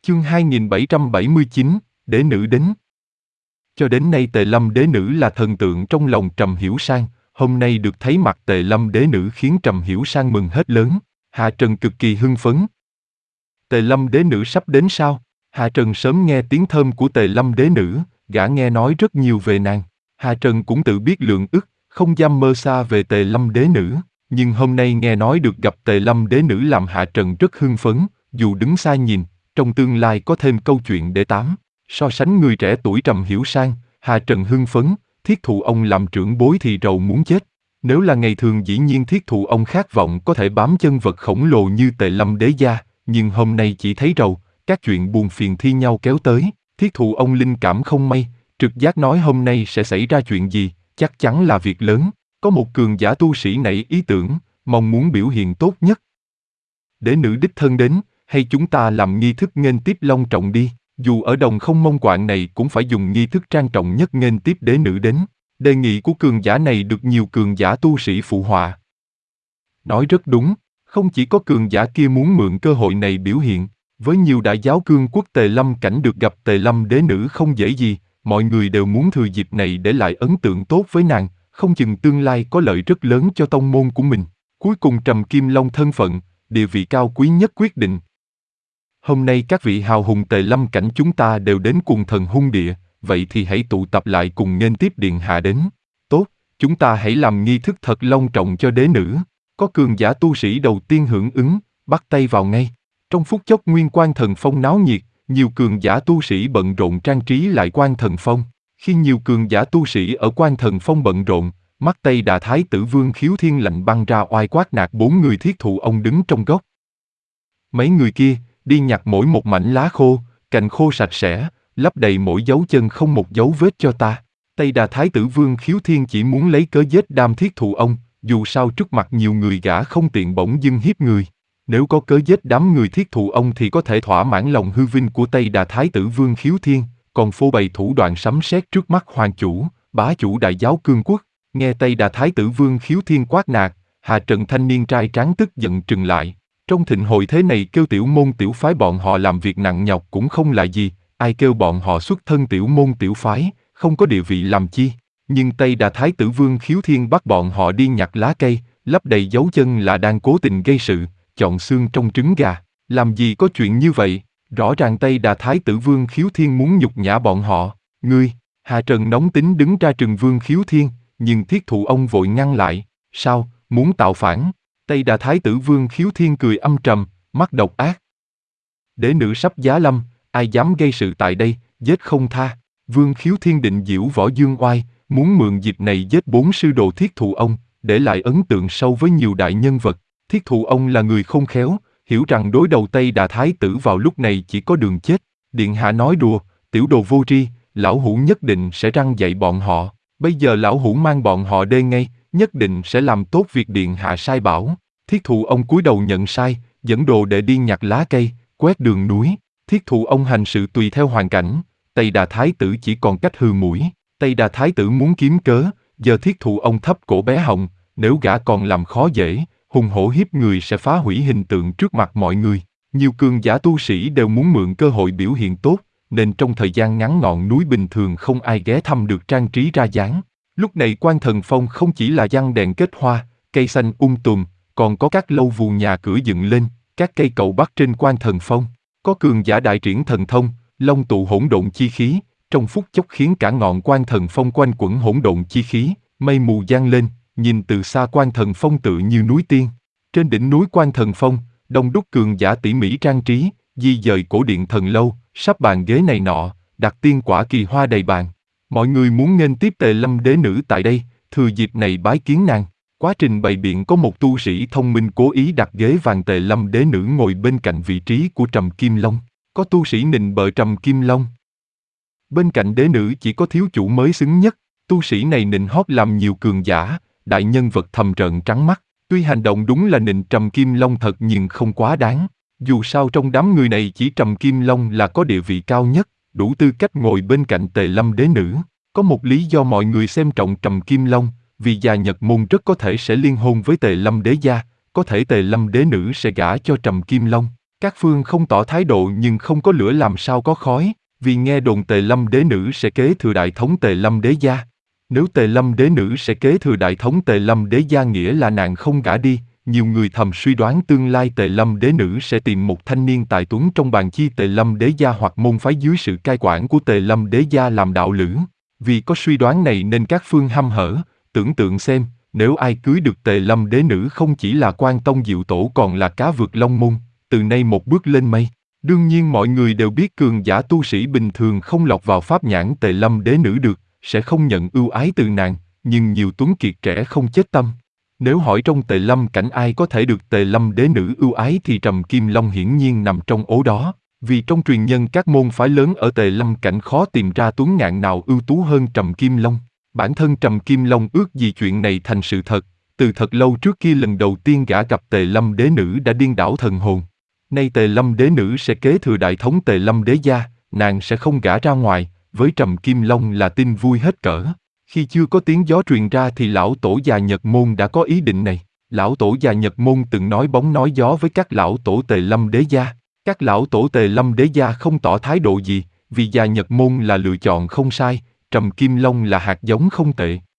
Chương 2779, Đế nữ đến. Cho đến nay Tề Lâm đế nữ là thần tượng trong lòng Trầm Hiểu Sang, hôm nay được thấy mặt Tề Lâm đế nữ khiến Trầm Hiểu Sang mừng hết lớn. Hạ Trần cực kỳ hưng phấn. Tề Lâm đế nữ sắp đến sao? Hạ Trần sớm nghe tiếng thơm của Tề Lâm đế nữ, gã nghe nói rất nhiều về nàng. Hạ Trần cũng tự biết lượng ức, không dám mơ xa về Tề Lâm đế nữ, nhưng hôm nay nghe nói được gặp Tề Lâm đế nữ làm Hạ Trần rất hưng phấn, dù đứng xa nhìn, trong tương lai có thêm câu chuyện để tám. So sánh người trẻ tuổi Trầm Hiểu Sang, Hạ Trần hưng phấn, Thiết Thụ ông làm trưởng bối thì rầu muốn chết. Nếu là ngày thường dĩ nhiên Thiết Thụ ông khát vọng có thể bám chân vật khổng lồ như Tề Lâm đế gia, nhưng hôm nay chỉ thấy rầu, các chuyện buồn phiền thi nhau kéo tới. Thiết Thụ ông linh cảm không may, trực giác nói hôm nay sẽ xảy ra chuyện gì, chắc chắn là việc lớn. Có một cường giả tu sĩ nảy ý tưởng, mong muốn biểu hiện tốt nhất. Đế nữ đích thân đến, hay chúng ta làm nghi thức nghênh tiếp long trọng đi, dù ở Đồng Không Mông Quạng này cũng phải dùng nghi thức trang trọng nhất nghênh tiếp đế nữ đến. Đề nghị của cường giả này được nhiều cường giả tu sĩ phụ họa. Nói rất đúng, không chỉ có cường giả kia muốn mượn cơ hội này biểu hiện, với nhiều đại giáo cương quốc Tề Lâm cảnh được gặp Tề Lâm đế nữ không dễ gì, mọi người đều muốn thừa dịp này để lại ấn tượng tốt với nàng, không chừng tương lai có lợi rất lớn cho tông môn của mình. Cuối cùng Trầm Kim Long thân phận, địa vị cao quý nhất quyết định. Hôm nay các vị hào hùng Tề Lâm cảnh chúng ta đều đến cùng Thần Hung Địa, vậy thì hãy tụ tập lại cùng nghênh tiếp điện hạ đến. Tốt, chúng ta hãy làm nghi thức thật long trọng cho đế nữ. Có cường giả tu sĩ đầu tiên hưởng ứng, bắt tay vào ngay. Trong phút chốc Nguyên Quan Thần Phong náo nhiệt, nhiều cường giả tu sĩ bận rộn trang trí lại Quan Thần Phong. Khi nhiều cường giả tu sĩ ở Quan Thần Phong bận rộn, mắt Tây Đà Thái Tử Vương Khiếu Thiên lạnh băng ra oai quát nạt 4 người Thiết Thụ ông đứng trong góc. Mấy người kia, đi nhặt mỗi một mảnh lá khô, cành khô sạch sẽ, lấp đầy mỗi dấu chân không một dấu vết cho ta. Tây Đà Thái Tử Vương Khiếu Thiên chỉ muốn lấy cớ giết Đam Thiết Thụ ông, dù sao trước mặt nhiều người gã không tiện bỗng dưng hiếp người. Nếu có cớ giết đám người Thiết Thụ ông thì có thể thỏa mãn lòng hư vinh của Tây Đà Thái Tử Vương Khiếu Thiên, còn phô bày thủ đoạn sấm sét trước mắt hoàng chủ, bá chủ đại giáo cương quốc. Nghe Tây Đà Thái Tử Vương Khiếu Thiên quát nạt, Hạ Trần thanh niên trai tráng tức giận trừng lại. Trong thịnh hội thế này kêu tiểu môn tiểu phái bọn họ làm việc nặng nhọc cũng không là gì, ai kêu bọn họ xuất thân tiểu môn tiểu phái, không có địa vị làm chi. Nhưng Tây Đà Thái Tử Vương Khiếu Thiên bắt bọn họ đi nhặt lá cây, lấp đầy dấu chân là đang cố tình gây sự, chọn xương trong trứng gà. Làm gì có chuyện như vậy, rõ ràng Tây Đà Thái Tử Vương Khiếu Thiên muốn nhục nhã bọn họ. Ngươi, Hạ Trần nóng tính đứng ra trừng Vương Khiếu Thiên, nhưng Thiết Thụ ông vội ngăn lại. Sao, muốn tạo phản? Tây Đà Thái Tử Vương Khiếu Thiên cười âm trầm, mắt độc ác. Đế nữ sắp giá lâm, ai dám gây sự tại đây, giết không tha. Vương Khiếu Thiên định diễu võ dương oai, muốn mượn dịp này giết 4 sư đồ Thiết Thụ ông, để lại ấn tượng sâu với nhiều đại nhân vật. Thiết Thụ ông là người khôn khéo, hiểu rằng đối đầu Tây Đà Thái Tử vào lúc này chỉ có đường chết. Điện hạ nói đùa, tiểu đồ vô tri, lão hủ nhất định sẽ răn dạy bọn họ. Bây giờ lão hủ mang bọn họ đê ngay, nhất định sẽ làm tốt việc điện hạ sai bảo. Thiết Thụ ông cúi đầu nhận sai, dẫn đồ để đi nhặt lá cây, quét đường núi. Thiết Thụ ông hành sự tùy theo hoàn cảnh, Tây Đà Thái Tử chỉ còn cách hừ mũi. Tây Đà Thái Tử muốn kiếm cớ, giờ Thiết Thụ ông thấp cổ bé họng, nếu gã còn làm khó dễ, hùng hổ hiếp người sẽ phá hủy hình tượng trước mặt mọi người. Nhiều cường giả tu sĩ đều muốn mượn cơ hội biểu hiện tốt, nên trong thời gian ngắn ngọn núi bình thường không ai ghé thăm được trang trí ra dáng. Lúc này Quan Thần Phong không chỉ là giăng đèn kết hoa, cây xanh tùm, còn có các lâu vù nhà cửa dựng lên, các cây cầu bắc trên Quan Thần Phong. Có cường giả đại triển thần thông, long tụ hỗn độn chi khí, trong phút chốc khiến cả ngọn Quan Thần Phong quanh quẩn hỗn độn chi khí, mây mù giăng lên, nhìn từ xa Quan Thần Phong tựa như núi tiên. Trên đỉnh núi Quan Thần Phong, đông đúc cường giả tỉ mỉ trang trí, di dời cổ điện thần lâu, sắp bàn ghế này nọ, đặt tiên quả kỳ hoa đầy bàn. Mọi người muốn nghênh tiếp Tề Lâm đế nữ tại đây, thừa dịp này bái kiến nàng. Quá trình bày biện có một tu sĩ thông minh cố ý đặt ghế vàng Tề Lâm đế nữ ngồi bên cạnh vị trí của Trầm Kim Long. Có tu sĩ nịnh bợ Trầm Kim Long. Bên cạnh đế nữ chỉ có thiếu chủ mới xứng nhất. Tu sĩ này nịnh hót làm nhiều cường giả, đại nhân vật thầm trợn trắng mắt. Tuy hành động đúng là nịnh Trầm Kim Long thật nhưng không quá đáng. Dù sao trong đám người này chỉ Trầm Kim Long là có địa vị cao nhất, đủ tư cách ngồi bên cạnh Tề Lâm đế nữ. Có một lý do mọi người xem trọng Trầm Kim Long, vì già Nhật môn rất có thể sẽ liên hôn với Tề Lâm đế gia, có thể Tề Lâm đế nữ sẽ gả cho Trầm Kim Long. Các phương không tỏ thái độ nhưng không có lửa làm sao có khói, vì nghe đồn Tề Lâm đế nữ sẽ kế thừa đại thống Tề Lâm đế gia. Nếu Tề Lâm đế nữ sẽ kế thừa đại thống Tề Lâm đế gia nghĩa là nàng không gả đi, nhiều người thầm suy đoán tương lai Tề Lâm đế nữ sẽ tìm một thanh niên tài tuấn trong bàn chi Tề Lâm đế gia hoặc môn phái dưới sự cai quản của Tề Lâm đế gia làm đạo lữ. Vì có suy đoán này nên các phương hăm hở, tưởng tượng xem, nếu ai cưới được Tề Lâm đế nữ không chỉ là quan tông diệu tổ còn là cá vượt long môn, từ nay một bước lên mây. Đương nhiên mọi người đều biết cường giả tu sĩ bình thường không lọt vào pháp nhãn Tề Lâm đế nữ được, sẽ không nhận ưu ái từ nàng, nhưng nhiều tuấn kiệt trẻ không chết tâm. Nếu hỏi trong Tề Lâm cảnh ai có thể được Tề Lâm đế nữ ưu ái thì Trầm Kim Long hiển nhiên nằm trong ố đó, vì trong truyền nhân các môn phái lớn ở Tề Lâm cảnh khó tìm ra tuấn ngạn nào ưu tú hơn Trầm Kim Long. Bản thân Trầm Kim Long ước gì chuyện này thành sự thật, từ thật lâu trước khi lần đầu tiên gã gặp Tề Lâm đế nữ đã điên đảo thần hồn. Nay Tề Lâm đế nữ sẽ kế thừa đại thống Tề Lâm đế gia, nàng sẽ không gả ra ngoài, với Trầm Kim Long là tin vui hết cỡ. Khi chưa có tiếng gió truyền ra thì lão tổ già Nhật Môn đã có ý định này. Lão tổ già Nhật Môn từng nói bóng nói gió với các lão tổ Tề Lâm đế gia. Các lão tổ Tề Lâm đế gia không tỏ thái độ gì, vì già Nhật Môn là lựa chọn không sai, Trầm Kim Long là hạt giống không tệ.